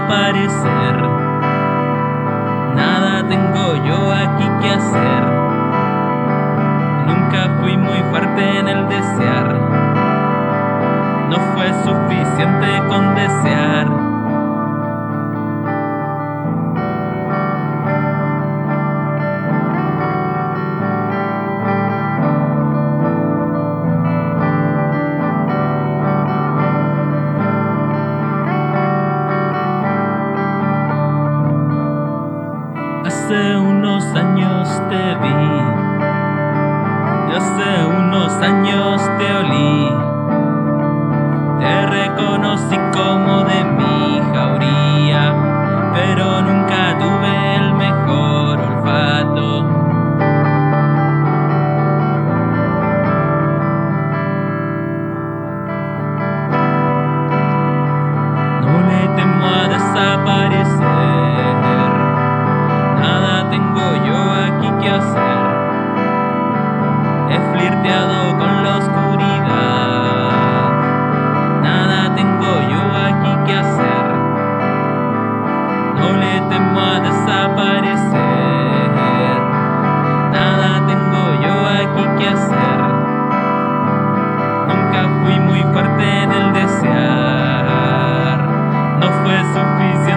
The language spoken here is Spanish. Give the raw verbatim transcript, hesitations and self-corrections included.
desaparecer. Nada tengo yo aquí que hacer. Nunca fui muy fuerte en el desear. No fue suficiente con desear. Hace unos años te vi, y hace unos años te olí. Te reconocí como de mi jauría, pero nunca tuve el mejor olfato. No le temo a desaparecer. Nada tengo yo aquí que hacer. He flirteado con la oscuridad. Nada tengo yo aquí que hacer. No le temo a desaparecer. Nada tengo yo aquí que hacer. Nunca fui muy fuerte en el desear. No fue suficiente